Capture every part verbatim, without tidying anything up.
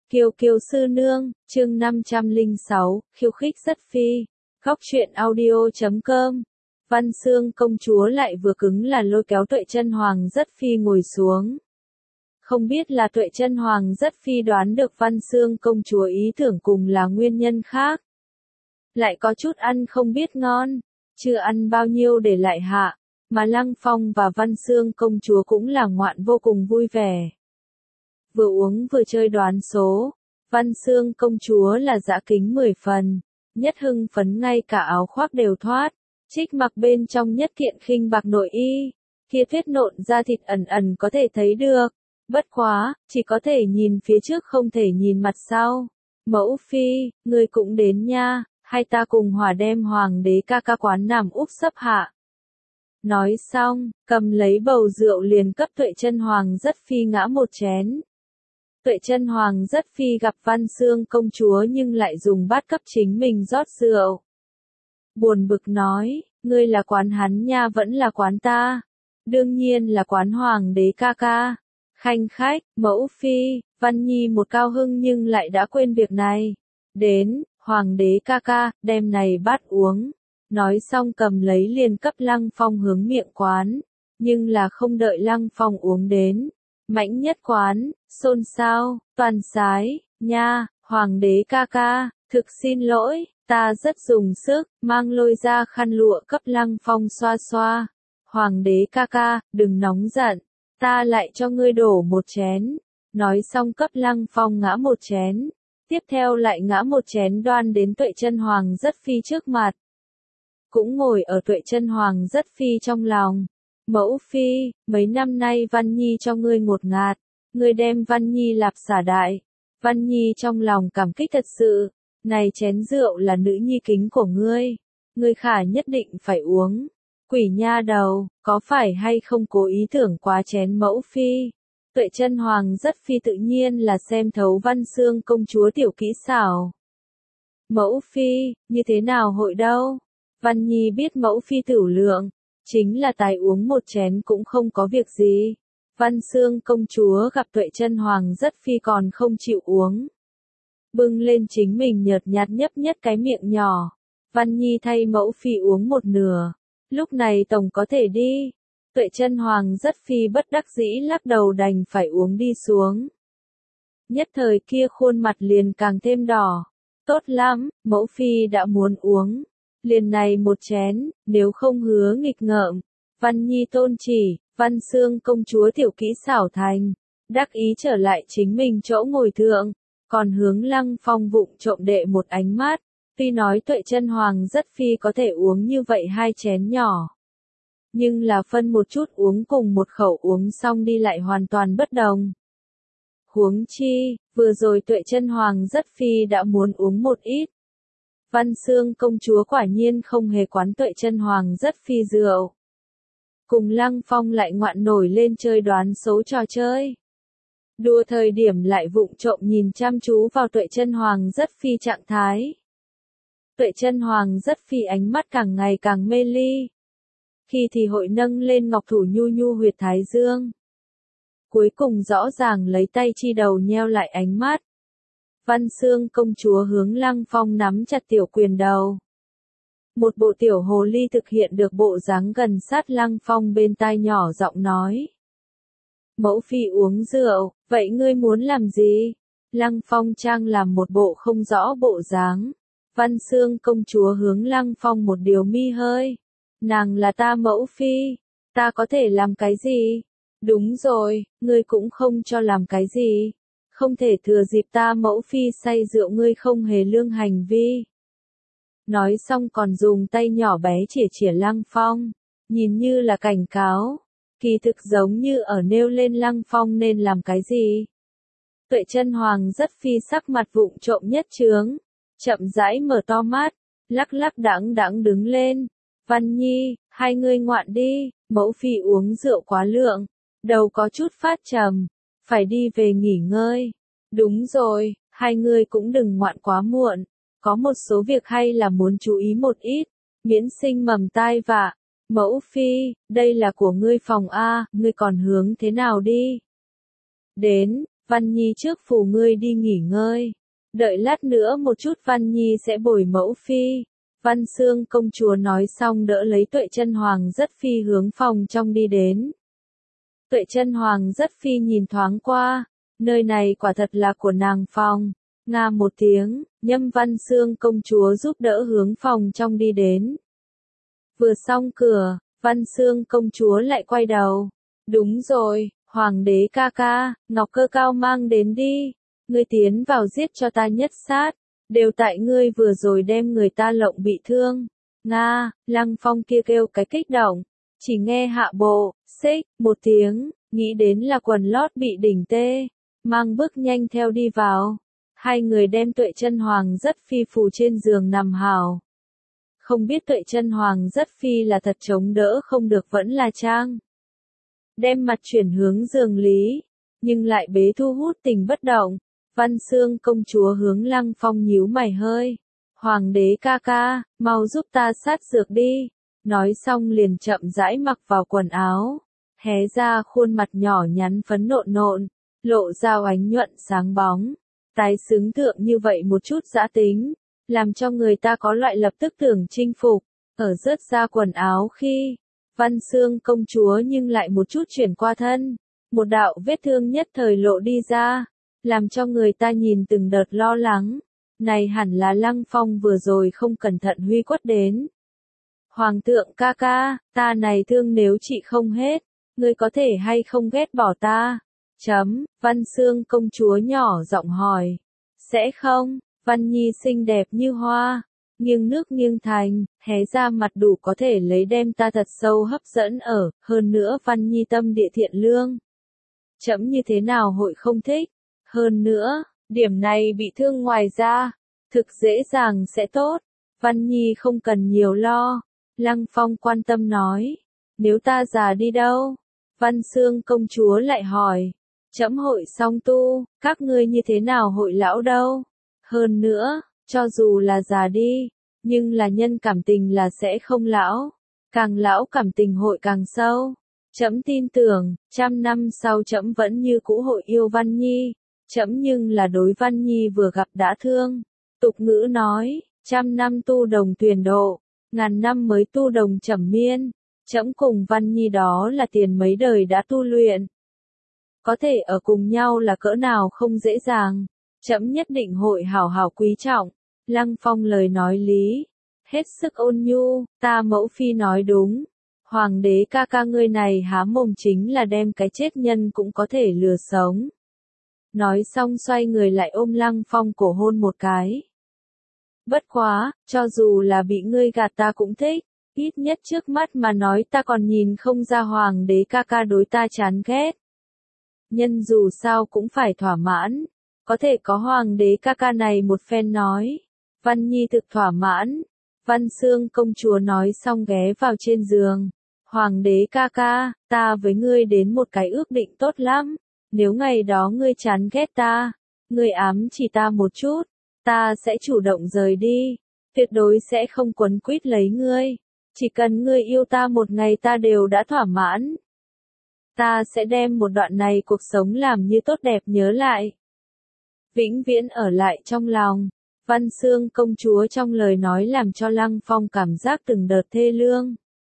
Kiều Kiều sư nương, chương năm trăm lẻ sáu, khiêu khích rất phi. Góc truyện audio chấm com. Văn Xương công chúa lại vừa cứng là lôi kéo Tuệ Chân Hoàng Rất Phi ngồi xuống. Không biết là Tuệ Chân Hoàng Rất Phi đoán được Văn Xương công chúa ý tưởng cùng là nguyên nhân khác. Lại có chút ăn không biết ngon, chưa ăn bao nhiêu để lại hạ, mà Lăng Phong và Văn Xương công chúa cũng là ngoạn vô cùng vui vẻ. Vừa uống vừa chơi đoán số, Văn Xương công chúa là dã kính mười phần, nhất hưng phấn ngay cả áo khoác đều thoát, trích mặc bên trong nhất kiện khinh bạc nội y, kia tuyết nộn da thịt ẩn ẩn có thể thấy được, bất quá, chỉ có thể nhìn phía trước không thể nhìn mặt sau. Mẫu phi, ngươi cũng đến nha, hay ta cùng hòa đem hoàng đế ca ca quán nằm úp sấp hạ. Nói xong, cầm lấy bầu rượu liền cấp Tuệ Chân Hoàng Rất Phi ngã một chén. Tuệ Chân Hoàng Rất Phi gặp Văn Xương công chúa nhưng lại dùng bát cấp chính mình rót rượu. Buồn bực nói, ngươi là quán hắn nha vẫn là quán ta. Đương nhiên là quán hoàng đế ca ca. Khanh khách, mẫu phi, Văn Nhi một cao hưng nhưng lại đã quên việc này. Đến, hoàng đế ca ca, đem này bát uống. Nói xong cầm lấy liền cấp Lăng Phong hướng miệng quán. Nhưng là không đợi Lăng Phong uống đến. Mãnh nhất quán, xôn xao, toàn sái, nha, hoàng đế ca ca, thực xin lỗi, ta rất dùng sức, mang lôi ra khăn lụa cấp Lăng Phong xoa xoa. Hoàng đế ca ca, đừng nóng giận, ta lại cho ngươi đổ một chén. Nói xong cấp Lăng Phong ngã một chén, tiếp theo lại ngã một chén đoan đến Tuệ Chân Hoàng Rất Phi trước mặt. Cũng ngồi ở Tuệ Chân Hoàng Rất Phi trong lòng. Mẫu phi, mấy năm nay Văn Nhi cho ngươi ngột ngạt, ngươi đem Văn Nhi lạp xả đại. Văn Nhi trong lòng cảm kích thật sự, này chén rượu là nữ nhi kính của ngươi, ngươi khả nhất định phải uống. Quỷ nha đầu, có phải hay không cố ý tưởng quá chén mẫu phi? Tuệ Chân Hoàng Rất Phi tự nhiên là xem thấu Văn Xương công chúa tiểu kỹ xảo. Mẫu phi, như thế nào hội đâu? Văn Nhi biết mẫu phi tửu lượng. Chính là tài uống một chén cũng không có việc gì. Văn Xương công chúa gặp Tuệ Chân Hoàng Rất Phi còn không chịu uống. Bưng lên chính mình nhợt nhạt nhấp nhất cái miệng nhỏ. Văn Nhi thay mẫu phi uống một nửa. Lúc này tổng có thể đi. Tuệ Chân Hoàng Rất Phi bất đắc dĩ lắc đầu đành phải uống đi xuống. Nhất thời kia khuôn mặt liền càng thêm đỏ. Tốt lắm, mẫu phi đã muốn uống. Liền này một chén, nếu không hứa nghịch ngợm. Văn Nhi tôn chỉ, Văn Xương công chúa tiểu kỹ xảo thành. Đắc ý trở lại chính mình chỗ ngồi thượng. Còn hướng Lăng Phong vụng trộm đệ một ánh mắt. Tuy nói Tuệ Chân Hoàng Rất Phi có thể uống như vậy hai chén nhỏ. Nhưng là phân một chút uống cùng một khẩu uống xong đi lại hoàn toàn bất đồng. Huống chi, vừa rồi Tuệ Chân Hoàng Rất Phi đã muốn uống một ít. Văn Xương công chúa quả nhiên không hề quán Tuệ Chân Hoàng Rất Phi rượu. Cùng Lăng Phong lại ngoạn nổi lên chơi đoán số trò chơi. Đùa thời điểm lại vụng trộm nhìn chăm chú vào Tuệ Chân Hoàng Rất Phi trạng thái. Tuệ Chân Hoàng Rất Phi ánh mắt càng ngày càng mê ly. Khi thì hội nâng lên ngọc thủ nhu nhu huyệt thái dương. Cuối cùng rõ ràng lấy tay chi đầu nheo lại ánh mắt. Văn Xương công chúa hướng Lăng Phong nắm chặt tiểu quyền đầu. Một bộ tiểu hồ ly thực hiện được bộ dáng gần sát Lăng Phong bên tai nhỏ giọng nói. Mẫu phi uống rượu, vậy ngươi muốn làm gì? Lăng Phong trang làm một bộ không rõ bộ dáng. Văn Xương công chúa hướng Lăng Phong một điều mi hơi. Nàng là ta mẫu phi, ta có thể làm cái gì? Đúng rồi, ngươi cũng không cho làm cái gì. Không thể thừa dịp ta mẫu phi say rượu ngươi không hề lương hành vi. Nói xong còn dùng tay nhỏ bé chỉa chỉa Lăng Phong, nhìn như là cảnh cáo, kỳ thực giống như ở nêu lên Lăng Phong nên làm cái gì. Tuệ Chân Hoàng Rất Phi sắc mặt vụng trộm nhất chướng, chậm rãi mở to mắt, lắc lắc đãng đãng đứng lên. Văn Nhi, hai ngươi ngoạn đi, mẫu phi uống rượu quá lượng, đầu có chút phát trầm. Phải đi về nghỉ ngơi. Đúng rồi, hai người cũng đừng ngoạn quá muộn. Có một số việc hay là muốn chú ý một ít. Miễn sinh mầm tai vạ. Mẫu phi, đây là của ngươi phòng A, ngươi còn hướng thế nào đi? Đến, Văn Nhi trước phủ ngươi đi nghỉ ngơi. Đợi lát nữa một chút Văn Nhi sẽ bồi mẫu phi. Văn Xương công chúa nói xong đỡ lấy Tuệ Chân Hoàng Rất Phi hướng phòng trong đi đến. Tuệ Chân Hoàng Rất Phi nhìn thoáng qua, nơi này quả thật là của nàng phòng. Nga một tiếng, nhâm Văn Xương công chúa giúp đỡ hướng phòng trong đi đến. Vừa xong cửa, Văn Xương công chúa lại quay đầu. Đúng rồi, Hoàng đế ca ca, Ngọc Cơ Cao mang đến đi. Ngươi tiến vào giết cho ta nhất sát. Đều tại ngươi vừa rồi đem người ta lộng bị thương. Nga, Lăng Phong kia kêu cái kích động. Chỉ nghe hạ bộ, xích, một tiếng, nghĩ đến là quần lót bị đỉnh tê. Mang bước nhanh theo đi vào. Hai người đem Tuệ Chân Hoàng Rất Phi phù trên giường nằm hào. Không biết Tuệ Chân Hoàng Rất Phi là thật chống đỡ không được vẫn là trang. Đem mặt chuyển hướng giường lý, nhưng lại bế thu hút tình bất động. Văn Xương công chúa hướng Lăng Phong nhíu mày hơi. Hoàng đế ca ca, mau giúp ta sát dược đi. Nói xong liền chậm rãi mặc vào quần áo. Hé ra khuôn mặt nhỏ nhắn phấn nộn nộn, lộ ra ánh nhuận sáng bóng. Tái xứng thượng như vậy một chút dã tính, làm cho người ta có loại lập tức tưởng chinh phục. Ở rớt ra quần áo khi, Văn Xương công chúa nhưng lại một chút chuyển qua thân. Một đạo vết thương nhất thời lộ đi ra, làm cho người ta nhìn từng đợt lo lắng. Này hẳn là Lăng Phong vừa rồi không cẩn thận huy quất đến. Hoàng thượng ca ca, ta này thương nếu trị không hết, ngươi có thể hay không ghét bỏ ta? Chấm, Văn Xương công chúa nhỏ giọng hỏi. Sẽ không, Văn Nhi xinh đẹp như hoa, nghiêng nước nghiêng thành, hé ra mặt đủ có thể lấy đem ta thật sâu hấp dẫn ở, hơn nữa Văn Nhi tâm địa thiện lương. Chấm như thế nào hội không thích? Hơn nữa, điểm này bị thương ngoài ra, thực dễ dàng sẽ tốt. Văn Nhi không cần nhiều lo. Lăng Phong quan tâm nói. Nếu ta già đi đâu? Văn Xương công chúa lại hỏi. Chấm hội song tu, các ngươi như thế nào hội lão đâu? Hơn nữa, cho dù là già đi, nhưng là nhân cảm tình là sẽ không lão. Càng lão cảm tình hội càng sâu. Chấm tin tưởng, trăm năm sau chấm vẫn như cũ hội yêu Văn Nhi. Chấm nhưng là đối Văn Nhi vừa gặp đã thương. Tục ngữ nói, trăm năm tu đồng tuyển độ, ngàn năm mới tu đồng trầm miên. Chấm cùng Văn Nhi đó là tiền mấy đời đã tu luyện. Có thể ở cùng nhau là cỡ nào không dễ dàng. Chấm nhất định hội hảo hảo quý trọng. Lăng Phong lời nói lý, hết sức ôn nhu, ta mẫu phi nói đúng. Hoàng đế ca ca ngươi này há mồm chính là đem cái chết nhân cũng có thể lừa sống. Nói xong xoay người lại ôm Lăng Phong cổ hôn một cái. Bất quá, cho dù là bị ngươi gạt ta cũng thích, ít nhất trước mắt mà nói ta còn nhìn không ra hoàng đế ca ca đối ta chán ghét. Nhân dù sao cũng phải thỏa mãn, có thể có hoàng đế ca ca này một phen nói. Văn Nhi thực thỏa mãn. Văn Xương công chúa nói xong ghé vào trên giường. Hoàng đế ca ca, ta với ngươi đến một cái ước định tốt lắm. Nếu ngày đó ngươi chán ghét ta, ngươi ám chỉ ta một chút, ta sẽ chủ động rời đi, tuyệt đối sẽ không quấn quýt lấy ngươi. Chỉ cần ngươi yêu ta một ngày ta đều đã thỏa mãn. Ta sẽ đem một đoạn này cuộc sống làm như tốt đẹp nhớ lại. Vĩnh viễn ở lại trong lòng. Văn Xương công chúa trong lời nói làm cho Lăng Phong cảm giác từng đợt thê lương.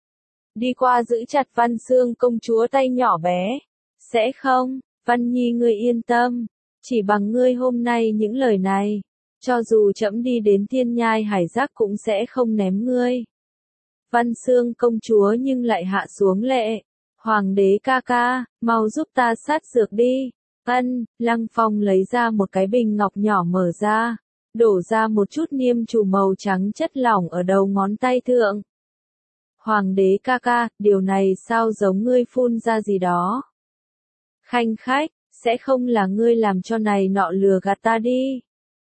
Đi qua giữ chặt Văn Xương công chúa tay nhỏ bé. Sẽ không, Văn Nhi ngươi yên tâm. Chỉ bằng ngươi hôm nay những lời này, cho dù trẫm đi đến thiên nhai hải giác cũng sẽ không ném ngươi. Văn Xương công chúa nhưng lại hạ xuống lệ. Hoàng đế ca ca, mau giúp ta sát dược đi. Ân, Lăng Phong lấy ra một cái bình ngọc nhỏ mở ra, đổ ra một chút niêm trù màu trắng chất lỏng ở đầu ngón tay thượng. Hoàng đế ca ca, điều này sao giống ngươi phun ra gì đó? Khanh khách, sẽ không là ngươi làm cho này nọ lừa gạt ta đi.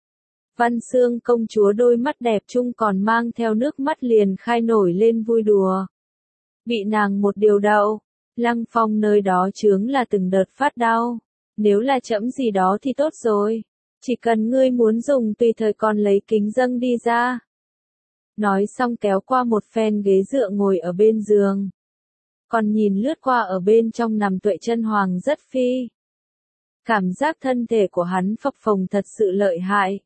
Văn Xương công chúa đôi mắt đẹp chung còn mang theo nước mắt liền khai nổi lên vui đùa. Bị nàng một điều đậu, Lăng Phong nơi đó chướng là từng đợt phát đau. Nếu là chẫm gì đó thì tốt rồi. Chỉ cần ngươi muốn dùng tùy thời còn lấy kính dâng đi ra. Nói xong kéo qua một phen ghế dựa ngồi ở bên giường. Còn nhìn lướt qua ở bên trong nằm Tuệ Chân Hoàng Rất Phi. Cảm giác thân thể của hắn phập phồng thật sự lợi hại.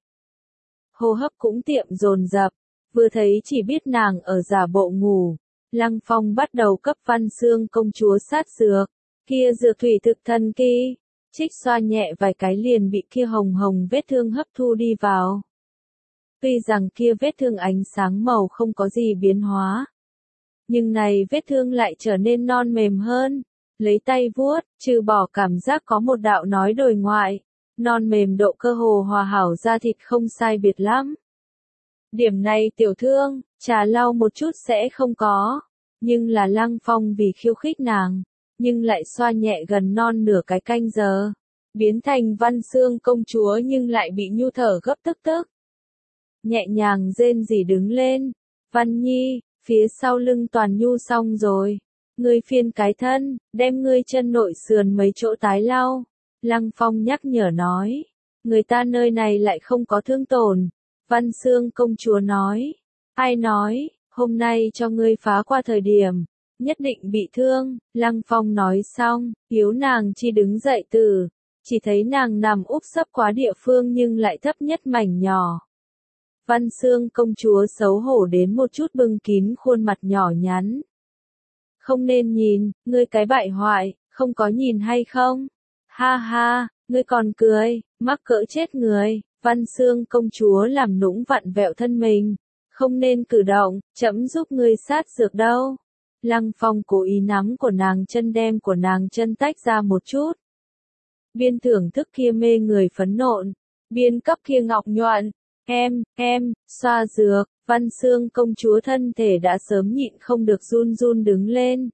Hô hấp cũng tiệm dồn dập, vừa thấy chỉ biết nàng ở giả bộ ngủ. Lăng Phong bắt đầu cấp Văn Xương công chúa sát dược, kia dược thủy thực thần kỳ, trích xoa nhẹ vài cái liền bị kia hồng hồng vết thương hấp thu đi vào. Tuy rằng kia vết thương ánh sáng màu không có gì biến hóa, nhưng này vết thương lại trở nên non mềm hơn. Lấy tay vuốt, trừ bỏ cảm giác có một đạo nói đồi ngoại, non mềm độ cơ hồ hòa hảo da thịt không sai biệt lắm. Điểm này tiểu thương, trà lau một chút sẽ không có, nhưng là Lăng Phong vì khiêu khích nàng, nhưng lại xoa nhẹ gần non nửa cái canh giờ, biến thành Văn Xương công chúa nhưng lại bị nhu thở gấp tức tức. Nhẹ nhàng rên rỉ đứng lên, Văn Nhi, phía sau lưng toàn nhu xong rồi. Ngươi phiên cái thân, đem ngươi chân nội sườn mấy chỗ tái lau. Lăng Phong nhắc nhở nói. Người ta nơi này lại không có thương tổn. Văn Xương công chúa nói. Ai nói, hôm nay cho ngươi phá qua thời điểm, nhất định bị thương. Lăng Phong nói xong, yếu nàng chi đứng dậy từ. Chỉ thấy nàng nằm úp sấp quá địa phương nhưng lại thấp nhất mảnh nhỏ. Văn Xương công chúa xấu hổ đến một chút bưng kín khuôn mặt nhỏ nhắn. Không nên nhìn, ngươi cái bại hoại, không có nhìn hay không? Ha ha, ngươi còn cười, mắc cỡ chết người. Văn Xương công chúa làm nũng vặn vẹo thân mình. Không nên cử động, chấm giúp ngươi sát dược đâu. Lăng Phong cố ý nắm của nàng chân đem của nàng chân tách ra một chút. Biên thưởng thức kia mê người phấn nộn, biên cấp kia ngọc nhuận. Em, em, xoa dược. Văn Xương công chúa thân thể đã sớm nhịn không được run run đứng lên.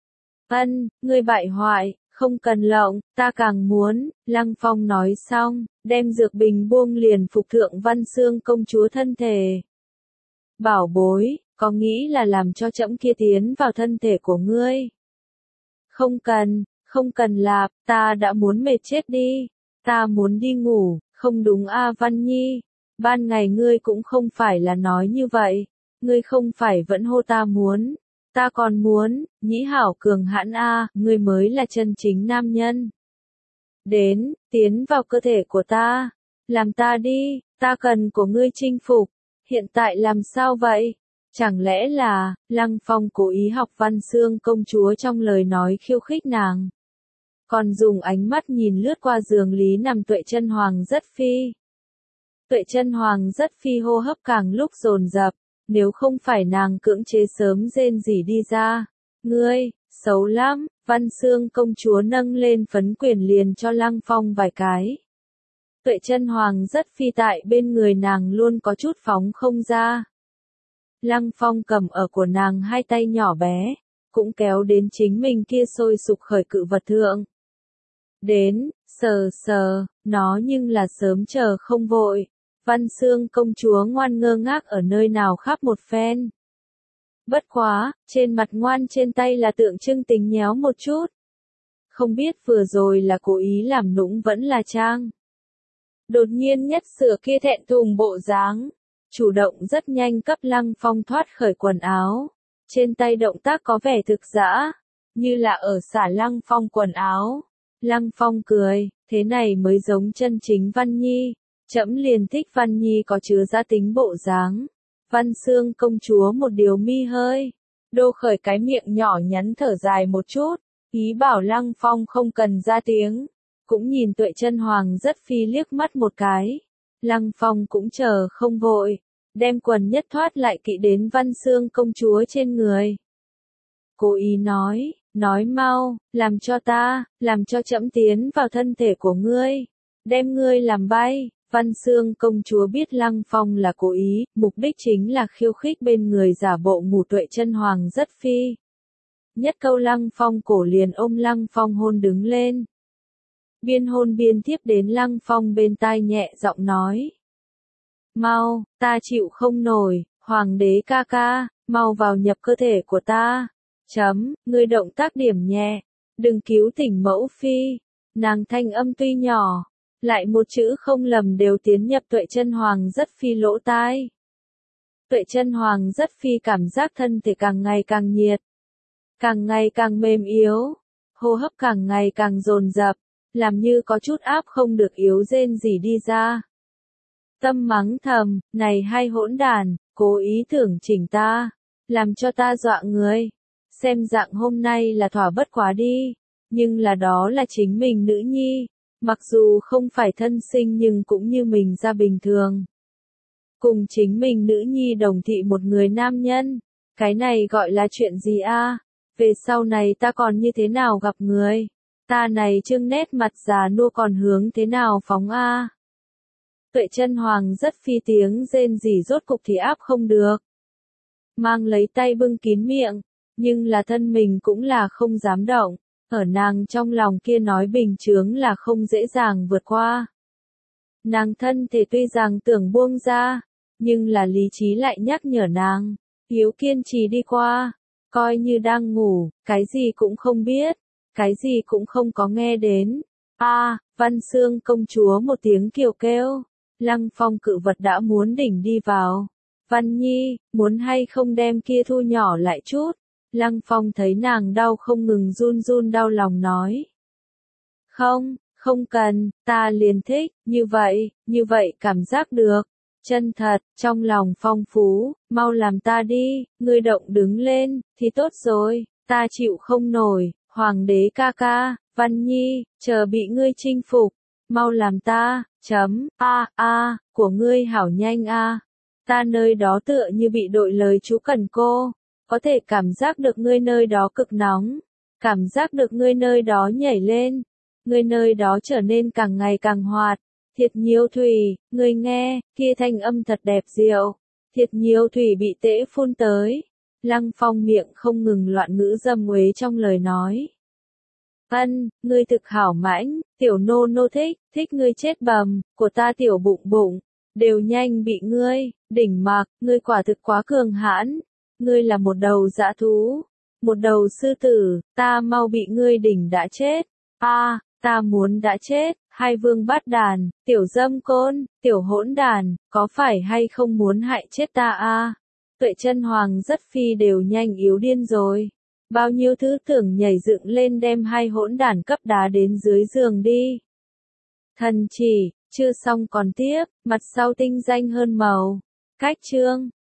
Ân, ngươi bại hoại, không cần lộng, ta càng muốn. Lăng Phong nói xong, đem dược bình buông liền phục thượng Văn Xương công chúa thân thể. Bảo bối, có nghĩ là làm cho trẫm kia tiến vào thân thể của ngươi? Không cần, không cần lạp, ta đã muốn mệt chết đi. Ta muốn đi ngủ, không đúng a Văn Nhi. Ban ngày ngươi cũng không phải là nói như vậy, ngươi không phải vẫn hô ta muốn, ta còn muốn, nhĩ hảo cường hãn a, ngươi mới là chân chính nam nhân. Đến, tiến vào cơ thể của ta, làm ta đi, ta cần của ngươi chinh phục, hiện tại làm sao vậy? Chẳng lẽ là, Lăng Phong cố ý học Văn Xương công chúa trong lời nói khiêu khích nàng. Còn dùng ánh mắt nhìn lướt qua giường lý nằm Tuệ Chân Hoàng rất phi. Tuệ Chân Hoàng rất phi hô hấp càng lúc dồn dập, nếu không phải nàng cưỡng chế sớm rên rỉ đi ra. Ngươi, xấu lắm, Văn Xương công chúa nâng lên phấn quyền liền cho Lăng Phong vài cái. Tuệ Chân Hoàng rất phi tại bên người nàng luôn có chút phóng không ra. Lăng Phong cầm ở của nàng hai tay nhỏ bé, cũng kéo đến chính mình kia sôi sục khởi cự vật thượng. Đến, sờ sờ, nó nhưng là sớm chờ không vội. Văn Xương công chúa ngoan ngơ ngác ở nơi nào khắp một phen. Bất quá, trên mặt ngoan trên tay là tượng trưng tính nhéo một chút. Không biết vừa rồi là cố ý làm nũng vẫn là trang. Đột nhiên nhất sửa kia thẹn thùng bộ dáng, chủ động rất nhanh cấp Lăng Phong thoát khởi quần áo. Trên tay động tác có vẻ thực dã, như là ở xả Lăng Phong quần áo. Lăng Phong cười, thế này mới giống chân chính Văn Nhi. Trẫm liền thích Văn Nhi có chứa gia tính bộ dáng. Văn Xương công chúa một điều mi hơi, đô khởi cái miệng nhỏ nhắn thở dài một chút, ý bảo Lăng Phong không cần ra tiếng, cũng nhìn Tuệ Chân Hoàng rất phi liếc mắt một cái. Lăng Phong cũng chờ không vội, đem quần nhất thoát lại kỵ đến Văn Xương công chúa trên người. Cố ý nói, nói mau, làm cho ta, làm cho trẫm tiến vào thân thể của ngươi, đem ngươi làm bay. Văn Xương công chúa biết Lăng Phong là cố ý, mục đích chính là khiêu khích bên người giả bộ ngủ Tuệ Chân Hoàng rất phi. Nhất câu Lăng Phong cổ liền ôm Lăng Phong hôn đứng lên. Biên hôn biên tiếp đến Lăng Phong bên tai nhẹ giọng nói. Mau, ta chịu không nổi, Hoàng đế ca ca, mau vào nhập cơ thể của ta. Chấm, ngươi động tác điểm nhẹ, đừng cứu tỉnh mẫu phi. Nàng thanh âm tuy nhỏ, lại một chữ không lầm đều tiến nhập Tuệ Chân Hoàng rất phi lỗ tai. Tuệ Chân Hoàng rất phi cảm giác thân thể càng ngày càng nhiệt, càng ngày càng mềm yếu, hô hấp càng ngày càng dồn dập. làm như có chút áp không được yếu rên gì đi ra. Tâm mắng thầm, này hai hỗn đàn, cố ý tưởng chỉnh ta, làm cho ta dọa người. Xem dạng hôm nay là thỏa bất quá đi, nhưng là đó là chính mình nữ nhi, mặc dù không phải thân sinh nhưng cũng như mình ra bình thường. Cùng chính mình nữ nhi đồng thị một người nam nhân, cái này gọi là chuyện gì a? Về sau này ta còn như thế nào gặp người? Ta này trương nét mặt già nua còn hướng thế nào phóng a? Tuệ Chân Hoàng rất phi tiếng rên rỉ rốt cục thì áp không được. Mang lấy tay bưng kín miệng, nhưng là thân mình cũng là không dám động, ở nàng trong lòng kia nói bình chướng là không dễ dàng vượt qua. Nàng thân thể tuy rằng tưởng buông ra, nhưng là lý trí lại nhắc nhở nàng, yếu kiên trì đi qua, coi như đang ngủ, cái gì cũng không biết, cái gì cũng không có nghe đến. A, Văn Xương công chúa một tiếng kiều kêu, Lăng Phong cự vật đã muốn đỉnh đi vào. Văn Nhi, muốn hay không đem kia thu nhỏ lại chút? Lăng Phong thấy nàng đau không ngừng run run đau lòng nói. Không, không cần, ta liền thích, như vậy, như vậy cảm giác được. Chân thật, trong lòng phong phú, mau làm ta đi, ngươi động đứng lên, thì tốt rồi, ta chịu không nổi, hoàng đế ca ca, Văn Nhi, chờ bị ngươi chinh phục, mau làm ta, chấm, a a, của ngươi hảo nhanh a. Ta nơi đó tựa như bị đội lời chú cần cô, có thể cảm giác được ngươi nơi đó cực nóng, cảm giác được ngươi nơi đó nhảy lên, ngươi nơi đó trở nên càng ngày càng hoạt. Thiệt nhiều thủy, ngươi nghe, kia thanh âm thật đẹp diệu. Thiệt nhiều thủy bị tễ phun tới. Lăng Phong miệng không ngừng loạn ngữ dâm uế trong lời nói. Ân, ngươi thực hảo mãnh, tiểu nô nô thích, thích ngươi chết bầm, của ta tiểu bụng bụng, đều nhanh bị ngươi, đỉnh mặc, ngươi quả thực quá cường hãn. Ngươi là một đầu dã thú, một đầu sư tử, ta mau bị ngươi đỉnh đã chết. A, ta muốn đã chết. Hai vương bát đàn, tiểu dâm côn, tiểu hỗn đàn, có phải hay không muốn hại chết ta a? Tuệ Chân Hoàng rất phi đều nhanh yếu điên rồi. Bao nhiêu thứ tưởng nhảy dựng lên đem hai hỗn đàn cấp đá đến dưới giường đi. Thần chỉ, chưa xong còn tiếp, mặt sau tinh danh hơn màu. Cách chương.